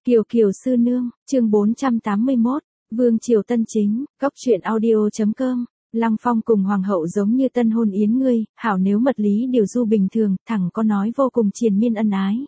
Kiều Kiều sư nương, chương 481, Vương Triều Tân Chính, Góc truyện audio.com. Lăng Phong cùng hoàng hậu giống như tân hôn yến ngươi, hảo nếu mật lý điều du bình thường, thẳng có nói vô cùng triền miên ân ái.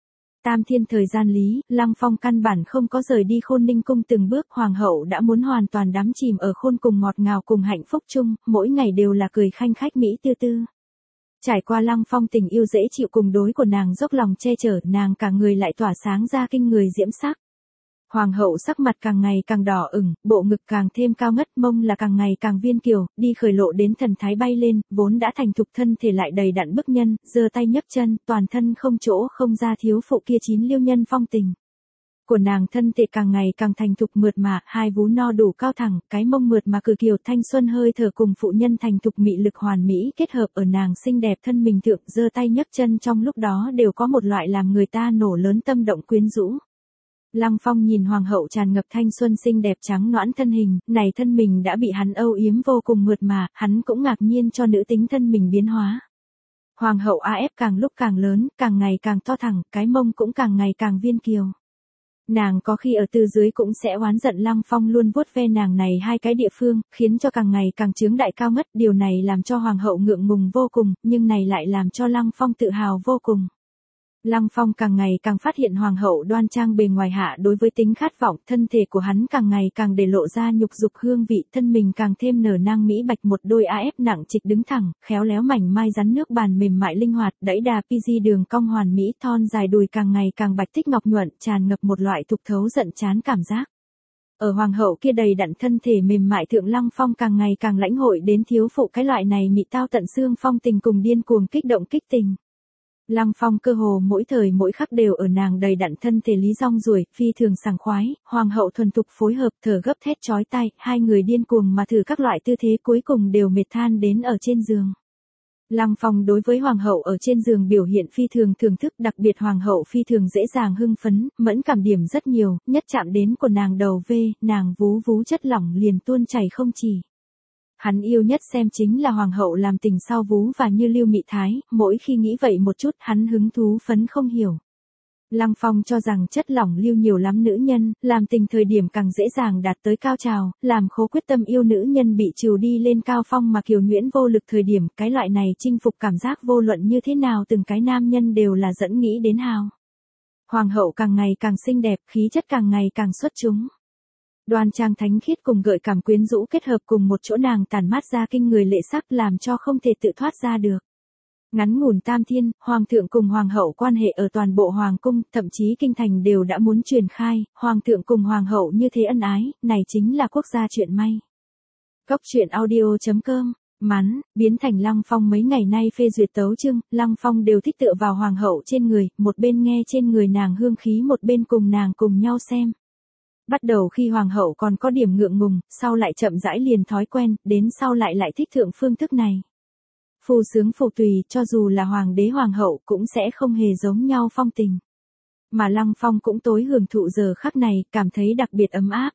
Tam thiên thời gian lý, Lăng Phong căn bản không có rời đi Khôn Ninh cung từng bước, hoàng hậu đã muốn hoàn toàn đắm chìm ở khôn cùng ngọt ngào cùng hạnh phúc chung, mỗi ngày đều là cười khanh khách mỹ tư tư. Trải qua Lăng Phong tình yêu dễ chịu cùng đối của nàng dốc lòng che chở, nàng cả người lại tỏa sáng ra kinh người diễm sắc. Hoàng hậu sắc mặt càng ngày càng đỏ ửng, bộ ngực càng thêm cao ngất, mông là càng ngày càng viên kiều, đi khởi lộ đến thần thái bay lên, vốn đã thành thục thân thể lại đầy đặn bức nhân, giơ tay nhấc chân, toàn thân không chỗ không ra thiếu phụ kia chín liêu nhân phong tình. Của nàng thân thể càng ngày càng thành thục mượt mà, hai vú no đủ cao thẳng, cái mông mượt mà cử kiều thanh xuân hơi thở cùng phụ nhân thành thục mị lực hoàn mỹ kết hợp ở nàng xinh đẹp thân mình thượng, giơ tay nhấc chân trong lúc đó đều có một loại làm người ta nổ lớn tâm động quyến rũ. Lăng Phong nhìn hoàng hậu tràn ngập thanh xuân xinh đẹp trắng nõn thân hình, này thân mình đã bị hắn âu yếm vô cùng mượt mà, hắn cũng ngạc nhiên cho nữ tính thân mình biến hóa. Hoàng hậu AF càng lúc càng lớn, càng ngày càng to thẳng, cái mông cũng càng ngày càng viên kiều. Nàng có khi ở từ dưới cũng sẽ oán giận Lăng Phong luôn vuốt ve nàng này hai cái địa phương, khiến cho càng ngày càng chướng đại cao ngất, điều này làm cho hoàng hậu ngượng ngùng vô cùng, nhưng này lại làm cho Lăng Phong tự hào vô cùng. Lăng Phong càng ngày càng phát hiện hoàng hậu đoan trang bề ngoài hạ đối với tính khát vọng, thân thể của hắn càng ngày càng để lộ ra nhục dục hương vị, thân mình càng thêm nở nang mỹ bạch, một đôi AF nặng trịch đứng thẳng, khéo léo mảnh mai rắn nước bàn mềm mại linh hoạt, đẫy đà PG đường cong hoàn mỹ, thon dài đùi càng ngày càng bạch tích ngọc nhuận, tràn ngập một loại thục thấu giận chán cảm giác. Ở hoàng hậu kia đầy đặn thân thể mềm mại thượng, Lăng Phong càng ngày càng lãnh hội đến thiếu phụ cái loại này mị tao tận xương phong tình cùng điên cuồng kích động kích tình. Lăng Phong cơ hồ mỗi thời mỗi khắc đều ở nàng đầy đặn thân thể lý rong ruổi, phi thường sảng khoái, hoàng hậu thuần thục phối hợp, thở gấp thét chói tai, hai người điên cuồng mà thử các loại tư thế, cuối cùng đều mệt than đến ở trên giường. Lăng Phong đối với hoàng hậu ở trên giường biểu hiện phi thường thưởng thức, đặc biệt hoàng hậu phi thường dễ dàng hưng phấn, mẫn cảm điểm rất nhiều, nhất chạm đến của nàng đầu nàng vú vú chất lỏng liền tuôn chảy không chỉ. Hắn yêu nhất xem chính là hoàng hậu làm tình sau vú và như lưu mị thái, mỗi khi nghĩ vậy một chút hắn hứng thú phấn không hiểu. Lăng Phong cho rằng chất lỏng lưu nhiều lắm nữ nhân, làm tình thời điểm càng dễ dàng đạt tới cao trào, làm khố quyết tâm yêu nữ nhân bị trừ đi lên cao phong mà kiều nhuyễn vô lực thời điểm, cái loại này chinh phục cảm giác vô luận như thế nào từng cái nam nhân đều là dẫn nghĩ đến hào. Hoàng hậu càng ngày càng xinh đẹp, khí chất càng ngày càng xuất chúng. Đoan trang thánh khiết cùng gợi cảm quyến rũ kết hợp cùng một chỗ, nàng tản mát ra kinh người lệ sắc làm cho không thể tự thoát ra được. Ngắn ngủn tam thiên, hoàng thượng cùng hoàng hậu quan hệ ở toàn bộ hoàng cung, thậm chí kinh thành đều đã muốn truyền khai, hoàng thượng cùng hoàng hậu như thế ân ái, này chính là quốc gia chuyện may. Góc truyện audio.com. Mắn, biến thành Lăng Phong mấy ngày nay phê duyệt tấu chương, Lăng Phong đều thích tựa vào hoàng hậu trên người, một bên nghe trên người nàng hương khí, một bên cùng nàng cùng nhau xem. Bắt đầu khi hoàng hậu còn có điểm ngượng ngùng, sau lại chậm rãi liền thói quen, đến sau lại thích thượng phương thức này. Phù sướng phù tùy, cho dù là hoàng đế hoàng hậu cũng sẽ không hề giống nhau phong tình. Mà Lăng Phong cũng tối hưởng thụ giờ khắc này, cảm thấy đặc biệt ấm áp.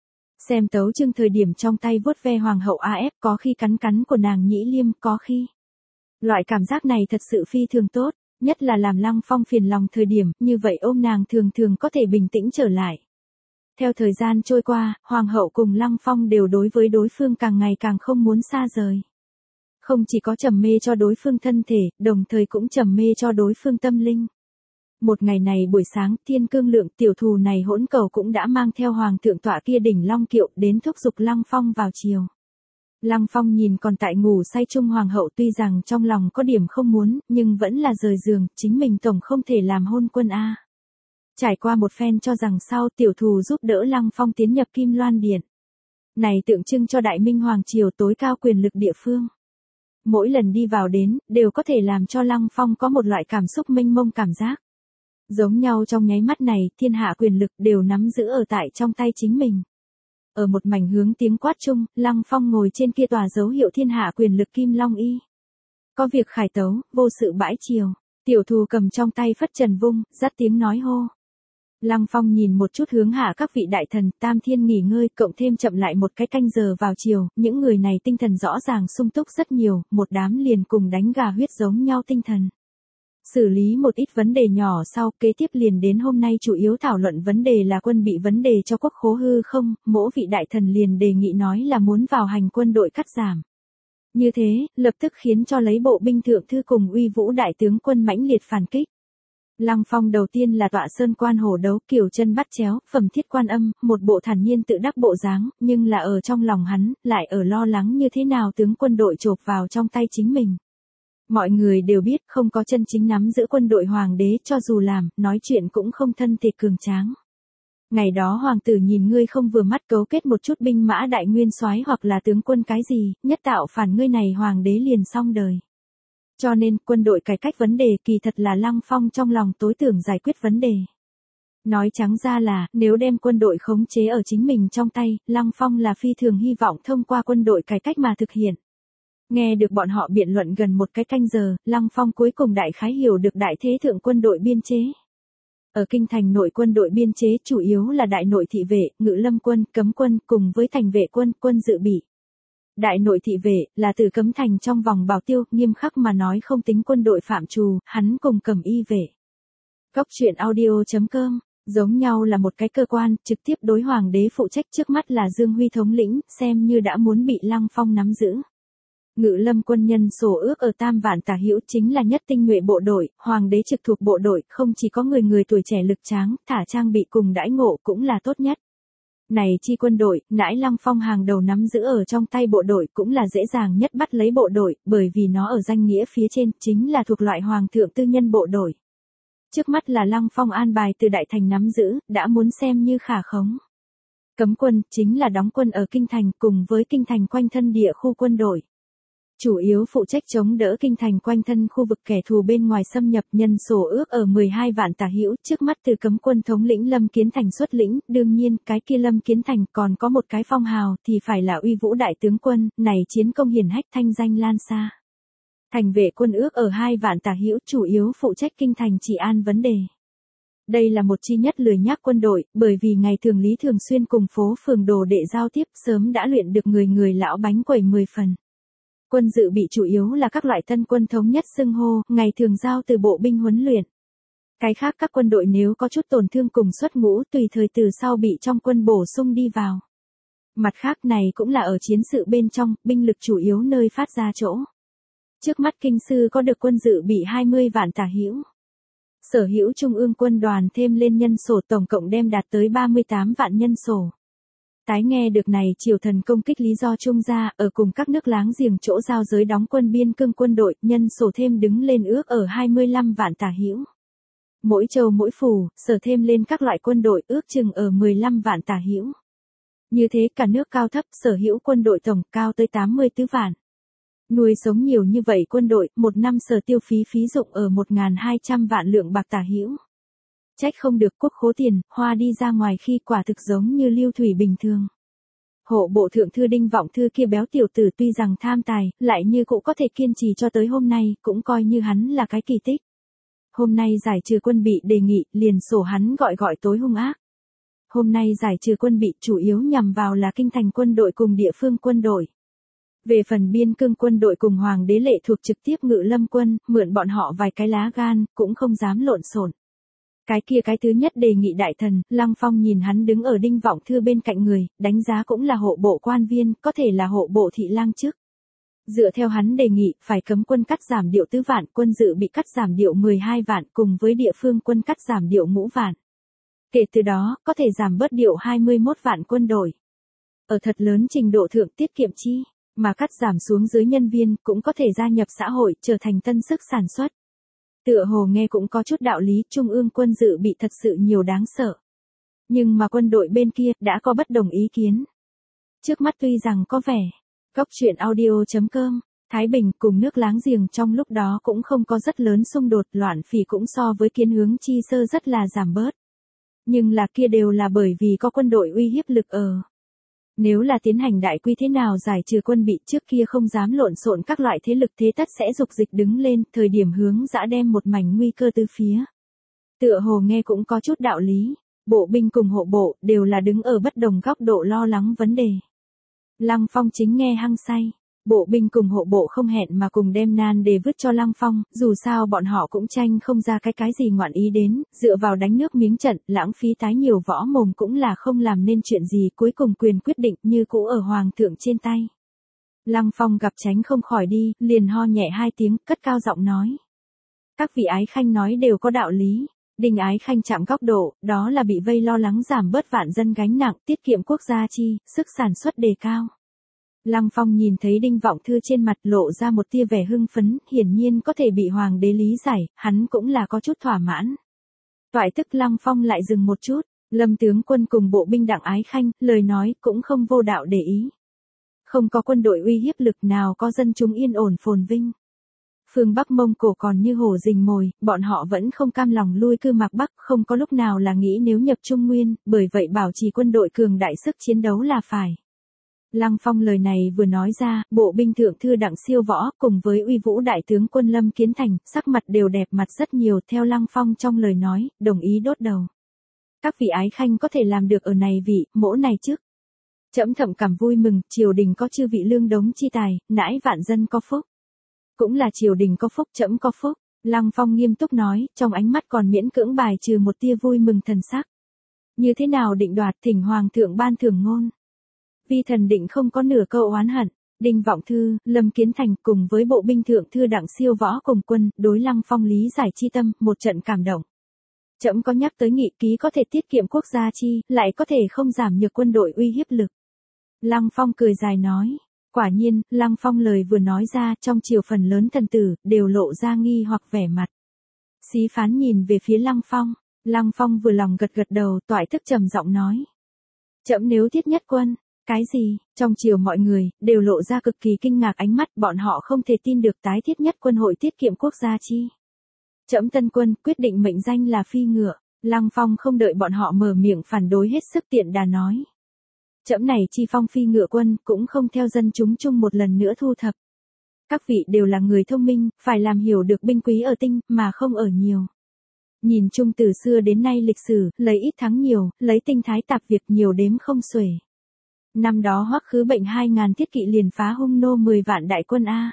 Xem tấu chương thời điểm trong tay vuốt ve hoàng hậu AF, có khi cắn cắn của nàng nhĩ liêm, có khi. Loại cảm giác này thật sự phi thường tốt, nhất là làm Lăng Phong phiền lòng thời điểm, như vậy ôm nàng thường thường có thể bình tĩnh trở lại. Theo thời gian trôi qua, hoàng hậu cùng Lăng Phong đều đối với đối phương càng ngày càng không muốn xa rời. Không chỉ có trầm mê cho đối phương thân thể, đồng thời cũng trầm mê cho đối phương tâm linh. Một ngày này buổi sáng, Thiên Cương Lượng tiểu thù này hỗn cầu cũng đã mang theo hoàng thượng tọa kia đỉnh long kiệu đến thúc giục Lăng Phong vào chiều. Lăng Phong nhìn còn tại ngủ say chung hoàng hậu, tuy rằng trong lòng có điểm không muốn, nhưng vẫn là rời giường, chính mình tổng không thể làm hôn quân a. Trải qua một phen cho rằng sau, tiểu thù giúp đỡ Lăng Phong tiến nhập Kim Loan Điện. Này tượng trưng cho Đại Minh Hoàng triều tối cao quyền lực địa phương. Mỗi lần đi vào đến, đều có thể làm cho Lăng Phong có một loại cảm xúc mênh mông cảm giác. Giống nhau trong nháy mắt này, thiên hạ quyền lực đều nắm giữ ở tại trong tay chính mình. Ở một mảnh hướng tiếng quát chung, Lăng Phong ngồi trên kia tòa dấu hiệu thiên hạ quyền lực Kim Long Y. Có việc khải tấu, vô sự bãi triều. Tiểu thù cầm trong tay phất trần vung, dắt tiếng nói hô. Lăng Phong nhìn một chút hướng hạ các vị đại thần, tam thiên nghỉ ngơi, cộng thêm chậm lại một cái canh giờ vào chiều, những người này tinh thần rõ ràng sung túc rất nhiều, một đám liền cùng đánh gà huyết giống nhau tinh thần. Xử lý một ít vấn đề nhỏ sau, kế tiếp liền đến hôm nay chủ yếu thảo luận vấn đề là quân bị vấn đề cho quốc khố hư không, mỗi vị đại thần liền đề nghị nói là muốn vào hành quân đội cắt giảm. Như thế, lập tức khiến cho lấy bộ binh thượng thư cùng uy vũ đại tướng quân mãnh liệt phản kích. Lăng Phong đầu tiên là tọa sơn quan hổ đấu kiều chân bắt chéo, phẩm thiết quan âm, một bộ thản nhiên tự đắc bộ dáng, nhưng là ở trong lòng hắn, lại ở lo lắng như thế nào tướng quân đội chộp vào trong tay chính mình. Mọi người đều biết không có chân chính nắm giữ quân đội hoàng đế cho dù làm, nói chuyện cũng không thân thể cường tráng. Ngày đó hoàng tử nhìn ngươi không vừa mắt cấu kết một chút binh mã đại nguyên soái hoặc là tướng quân cái gì, nhất tạo phản ngươi này hoàng đế liền xong đời. Cho nên quân đội cải cách vấn đề kỳ thật là Lăng Phong trong lòng tối tưởng giải quyết vấn đề. Nói trắng ra là, nếu đem quân đội khống chế ở chính mình trong tay, Lăng Phong là phi thường hy vọng thông qua quân đội cải cách mà thực hiện. Nghe được bọn họ biện luận gần một cái canh giờ, Lăng Phong cuối cùng đại khái hiểu được đại thế thượng quân đội biên chế. Ở kinh thành nội quân đội biên chế chủ yếu là đại nội thị vệ, ngự lâm quân, cấm quân cùng với thành vệ quân, quân dự bị. Đại nội thị vệ là từ cấm thành trong vòng bảo tiêu, nghiêm khắc mà nói không tính quân đội phạm trù, hắn cùng cầm y vệ. Góc truyện audio.com, giống nhau là một cái cơ quan, trực tiếp đối hoàng đế phụ trách trước mắt là Dương Huy thống lĩnh, xem như đã muốn bị Lăng Phong nắm giữ. Ngự lâm quân nhân sổ ước ở Tam Vạn tả hữu chính là nhất tinh nhuệ bộ đội, hoàng đế trực thuộc bộ đội, không chỉ có người tuổi trẻ lực tráng, thả trang bị cùng đãi ngộ cũng là tốt nhất. Này chi quân đội, nãi Lăng Phong hàng đầu nắm giữ ở trong tay bộ đội cũng là dễ dàng nhất bắt lấy bộ đội, bởi vì nó ở danh nghĩa phía trên chính là thuộc loại hoàng thượng tư nhân bộ đội. Trước mắt là Lăng Phong an bài từ đại thành nắm giữ, đã muốn xem như khả khống. Cấm quân chính là đóng quân ở kinh thành cùng với kinh thành quanh thân địa khu quân đội. Chủ yếu phụ trách chống đỡ kinh thành quanh thân khu vực kẻ thù bên ngoài xâm nhập, nhân sổ ước ở 12 vạn tả hữu, trước mắt từ cấm quân thống lĩnh Lâm Kiến Thành xuất lĩnh, đương nhiên, cái kia Lâm Kiến Thành còn có một cái phong hào thì phải là uy vũ đại tướng quân, này chiến công hiển hách thanh danh lan xa. Thành vệ quân ước ở 2 vạn tả hữu, chủ yếu phụ trách kinh thành trị an vấn đề. Đây là một chi nhất lười nhác quân đội, bởi vì ngày thường lý thường xuyên cùng phố phường đồ đệ giao tiếp sớm đã luyện được người lão bánh quẩy 10 phần. Quân dự bị chủ yếu là các loại tân quân thống nhất xưng hô, ngày thường giao từ bộ binh huấn luyện. Cái khác các quân đội nếu có chút tổn thương cùng xuất ngũ tùy thời từ sau bị trong quân bổ sung đi vào. Mặt khác này cũng là ở chiến sự bên trong, binh lực chủ yếu nơi phát ra chỗ. Trước mắt kinh sư có được quân dự bị 20 vạn tả hữu. Sở hữu trung ương quân đoàn thêm lên nhân sổ tổng cộng đem đạt tới 38 vạn nhân sổ. Tái nghe được này triều thần công kích lý do trung gia ở cùng các nước láng giềng chỗ giao giới đóng quân biên cương quân đội, nhân sổ thêm đứng lên ước ở 25 vạn tả hữu. Mỗi châu mỗi phủ, sở thêm lên các loại quân đội ước chừng ở 15 vạn tả hữu. Như thế cả nước cao thấp sở hữu quân đội tổng cao tới 84 vạn. Nuôi sống nhiều như vậy quân đội, một năm sở tiêu phí dụng ở 1.200 vạn lượng bạc tả hữu. Trách không được quốc khố tiền, hoa đi ra ngoài khi quả thực giống như lưu thủy bình thường. Hộ bộ thượng thư Đinh Vọng Thư kia béo tiểu tử tuy rằng tham tài, lại như cũng có thể kiên trì cho tới hôm nay, cũng coi như hắn là cái kỳ tích. Hôm nay giải trừ quân bị đề nghị, liền sổ hắn gọi tối hung ác. Hôm nay giải trừ quân bị chủ yếu nhằm vào là kinh thành quân đội cùng địa phương quân đội. Về phần biên cương quân đội cùng hoàng đế lệ thuộc trực tiếp ngự lâm quân, mượn bọn họ vài cái lá gan, cũng không dám lộn xộn. Cái thứ nhất đề nghị đại thần, Lăng Phong nhìn hắn đứng ở Đinh Vọng Thư bên cạnh người, đánh giá cũng là hộ bộ quan viên, có thể là hộ bộ thị lang chức. Dựa theo hắn đề nghị, phải cấm quân cắt giảm điệu 4 vạn, quân dự bị cắt giảm điệu 12 vạn, cùng với địa phương quân cắt giảm điệu ngũ vạn. Kể từ đó, có thể giảm bớt điệu 21 vạn quân đội. Ở thật lớn trình độ thượng tiết kiệm chi, mà cắt giảm xuống dưới nhân viên, cũng có thể gia nhập xã hội, trở thành tân sức sản xuất. Tựa hồ nghe cũng có chút đạo lý, trung ương quân dự bị thật sự nhiều đáng sợ. Nhưng mà quân đội bên kia đã có bất đồng ý kiến. Trước mắt tuy rằng có vẻ, góc truyện audio.com, Thái Bình cùng nước láng giềng trong lúc đó cũng không có rất lớn xung đột, loạn phỉ cũng so với kiến hướng chi sơ rất là giảm bớt. Nhưng là kia đều là bởi vì có quân đội uy hiếp lực ở. Nếu là tiến hành đại quy thế nào giải trừ quân bị trước kia không dám lộn xộn các loại thế lực thế tất sẽ dục dịch đứng lên, thời điểm hướng dã đem một mảnh nguy cơ từ phía. Tựa hồ nghe cũng có chút đạo lý, bộ binh cùng hộ bộ đều là đứng ở bất đồng góc độ lo lắng vấn đề. Lăng Phong chính nghe hăng say, Bộ binh cùng hộ bộ không hẹn mà cùng đem nan đề vứt cho Lăng Phong, dù sao bọn họ cũng tranh không ra cái gì ngoạn ý đến, dựa vào đánh nước miếng trận, lãng phí tái nhiều võ mồm cũng là không làm nên chuyện gì, cuối cùng quyền quyết định như cũ ở hoàng thượng trên tay. Lăng Phong gặp tránh không khỏi đi, liền ho nhẹ 2 tiếng, cất cao giọng nói. Các vị ái khanh nói đều có đạo lý. Đinh ái khanh chạm góc độ, đó là bị vây lo lắng giảm bớt vạn dân gánh nặng, tiết kiệm quốc gia chi, sức sản xuất đề cao. Lăng Phong nhìn thấy Đinh Vọng Thư trên mặt lộ ra một tia vẻ hưng phấn, hiển nhiên có thể bị hoàng đế lý giải, hắn cũng là có chút thỏa mãn. Toại tức Lăng Phong lại dừng một chút, Lâm tướng quân cùng bộ binh Đặng ái khanh, lời nói cũng không vô đạo để ý. Không có quân đội uy hiếp lực nào có dân chúng yên ổn phồn vinh. Phương Bắc Mông Cổ còn như hổ rình mồi, bọn họ vẫn không cam lòng lui cư mạc Bắc, không có lúc nào là nghĩ nếu nhập Trung Nguyên, bởi vậy bảo trì quân đội cường đại sức chiến đấu là phải. Lăng Phong lời này vừa nói ra, bộ binh thượng thư Đặng Siêu Võ cùng với uy vũ đại tướng quân Lâm Kiến Thành, sắc mặt đều đẹp mặt rất nhiều theo Lăng Phong trong lời nói, đồng ý đốt đầu. Các vị ái khanh có thể làm được ở này vị, mỗ này trước. Trẫm thậm cảm vui mừng, triều đình có chư vị lương đống chi tài, nãi vạn dân có phúc. Cũng là triều đình có phúc, trẫm có phúc. Lăng Phong nghiêm túc nói, trong ánh mắt còn miễn cưỡng bài trừ một tia vui mừng thần sắc. Như thế nào định đoạt thỉnh hoàng thượng ban thưởng ngôn. Vi thần định không có nửa câu oán hận. Đinh Vọng Thư, Lâm Kiến Thành cùng với bộ binh thượng thư Đặng Siêu Võ cùng quân, đối Lăng Phong lý giải chi tâm, một trận cảm động. Trẫm có nhắc tới nghị ký có thể tiết kiệm quốc gia chi, lại có thể không giảm nhược quân đội uy hiếp lực. Lăng Phong cười dài nói. Quả nhiên, Lăng Phong lời vừa nói ra trong triều phần lớn thần tử, đều lộ ra nghi hoặc vẻ mặt. Xí phán nhìn về phía Lăng Phong vừa lòng gật gật đầu, toại thức trầm giọng nói. Trẫm nếu thiết nhất quân, cái gì, trong triều mọi người, đều lộ ra cực kỳ kinh ngạc ánh mắt, bọn họ không thể tin được tái thiết nhất quân hội tiết kiệm quốc gia chi. Trẫm tân quân, quyết định mệnh danh là phi ngựa, Lăng Phong không đợi bọn họ mở miệng phản đối hết sức tiện đà nói. Trẫm này chi phong phi ngựa quân, cũng không theo dân chúng chung một lần nữa thu thập. Các vị đều là người thông minh, phải làm hiểu được binh quý ở tinh, mà không ở nhiều. Nhìn chung từ xưa đến nay lịch sử, lấy ít thắng nhiều, lấy tinh thái tạp việc nhiều đếm không xuể. Năm đó Hoắc Khứ Bệnh 2000 thiết kỵ liền phá hung nô 10 vạn đại quân A.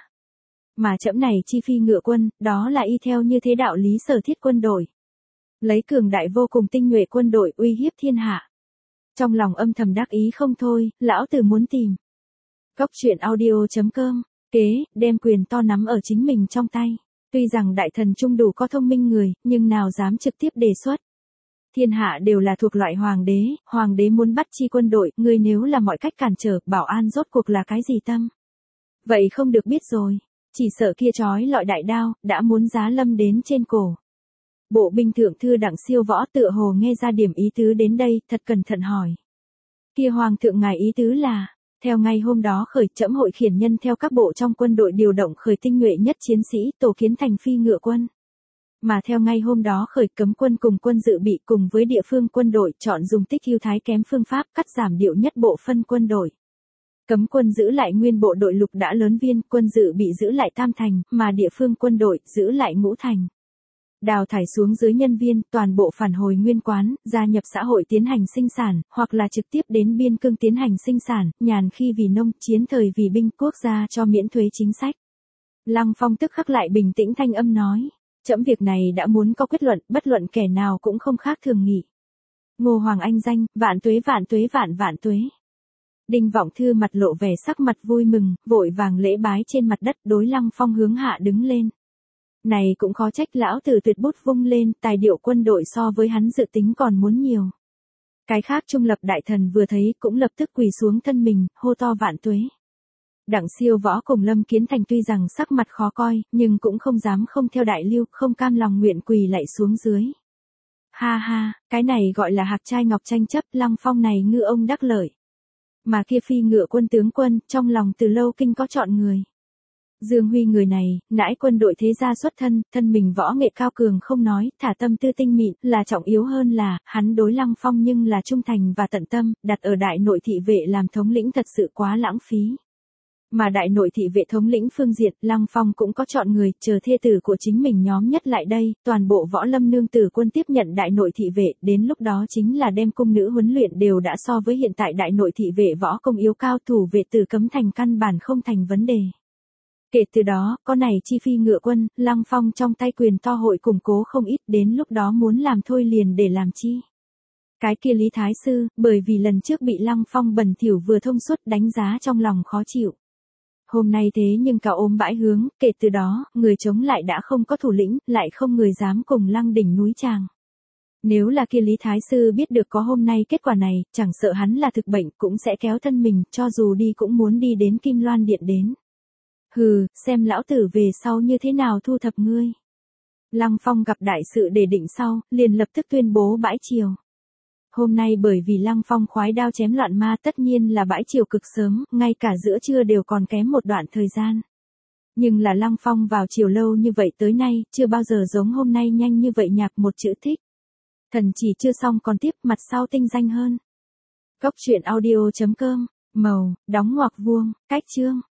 Mà trẫm này chi phi ngựa quân, đó là y theo như thế đạo lý sở thiết quân đội. Lấy cường đại vô cùng tinh nhuệ quân đội uy hiếp thiên hạ. Trong lòng âm thầm đắc ý không thôi, lão tử muốn tìm. Góc truyện audio.com, kế, đem quyền to nắm ở chính mình trong tay. Tuy rằng đại thần trung đủ có thông minh người, nhưng nào dám trực tiếp đề xuất. Thiên hạ đều là thuộc loại hoàng đế muốn bắt chi quân đội, ngươi nếu là mọi cách cản trở, bảo an rốt cuộc là cái gì tâm. Vậy không được biết rồi, chỉ sợ kia trói lọi đại đao, đã muốn giá lâm đến trên cổ. Bộ binh thượng thư Đặng Siêu Võ tựa hồ nghe ra điểm ý tứ đến đây, thật cẩn thận hỏi. Kia hoàng thượng ngài ý tứ là, theo ngày hôm đó khởi trẫm hội khiển nhân theo các bộ trong quân đội điều động khởi tinh nhuệ nhất chiến sĩ tổ kiến thành phi ngựa quân. Mà theo ngày hôm đó khởi cấm quân cùng quân dự bị cùng với địa phương quân đội chọn dùng tích ưu thái kém phương pháp cắt giảm điệu nhất bộ phân quân đội. Cấm quân giữ lại nguyên bộ đội lục đã lớn viên, quân dự bị giữ lại tam thành, mà địa phương quân đội giữ lại ngũ thành. Đào thải xuống dưới nhân viên, toàn bộ phản hồi nguyên quán, gia nhập xã hội tiến hành sinh sản, hoặc là trực tiếp đến biên cương tiến hành sinh sản, nhàn khi vì nông, chiến thời vì binh, quốc gia cho miễn thuế chính sách. Lăng Phong tức khắc lại bình tĩnh thanh âm nói, trẫm việc này đã muốn có kết luận, bất luận kẻ nào cũng không khác thường nghị. Ngô Hoàng Anh danh, vạn tuế vạn tuế vạn vạn tuế. Đinh Vọng Thư mặt lộ vẻ sắc mặt vui mừng, vội vàng lễ bái trên mặt đất đối Lăng Phong hướng hạ đứng lên. Này cũng khó trách lão tử tuyệt bút vung lên, tài điệu quân đội so với hắn dự tính còn muốn nhiều. Cái khác trung lập đại thần vừa thấy cũng lập tức quỳ xuống thân mình, hô to vạn tuế. Đặng Siêu Võ cùng Lâm Kiến Thành tuy rằng sắc mặt khó coi, nhưng cũng không dám không theo đại lưu, không cam lòng nguyện quỳ lạy xuống dưới. Ha ha, cái này gọi là hạc trai ngọc tranh chấp, Lăng Phong này ngư ông đắc lợi. Mà kia phi ngựa quân tướng quân, trong lòng từ lâu kinh có chọn người. Dương Huy người này, nãi quân đội thế gia xuất thân, thân mình võ nghệ cao cường không nói, thả tâm tư tinh mịn, là trọng yếu hơn là, hắn đối Lăng Phong nhưng là trung thành và tận tâm, đặt ở đại nội thị vệ làm thống lĩnh thật sự quá lãng phí. Mà đại nội thị vệ thống lĩnh phương diện, Lăng Phong cũng có chọn người, chờ thê tử của chính mình nhóm nhất lại đây, toàn bộ võ lâm nương tử quân tiếp nhận đại nội thị vệ, đến lúc đó chính là đem cung nữ huấn luyện đều đã so với hiện tại đại nội thị vệ võ công yếu cao, thủ vệ tử cấm thành căn bản không thành vấn đề. Kể từ đó, có này chi phi ngựa quân, Lăng Phong trong tay quyền to hội củng cố không ít, đến lúc đó muốn làm thôi liền để làm chi. Cái kia Lý Thái Sư, bởi vì lần trước bị Lăng Phong bẩn thỉu vừa thông suốt đánh giá trong lòng khó chịu. Hôm nay thế nhưng cả ôm bãi hướng, kể từ đó, người chống lại đã không có thủ lĩnh, lại không người dám cùng Lăng đỉnh núi tràng. Nếu là kia Lý Thái Sư biết được có hôm nay kết quả này, chẳng sợ hắn là thực bệnh cũng sẽ kéo thân mình, cho dù đi cũng muốn đi đến Kim Loan Điện đến. Hừ, xem lão tử về sau như thế nào thu thập ngươi. Lăng Phong gặp đại sự để định sau, liền lập tức tuyên bố bãi triều. Hôm nay bởi vì Lăng Phong khoái đao chém loạn ma tất nhiên là bãi triều cực sớm, ngay cả giữa trưa đều còn kém một đoạn thời gian. Nhưng là Lăng Phong vào triều lâu như vậy tới nay, chưa bao giờ giống hôm nay nhanh như vậy nhạc một chữ thích. Thần chỉ chưa xong còn tiếp, mặt sau tinh danh hơn. Góc truyện audio.com, màu, đóng ngoặc vuông, cách chương.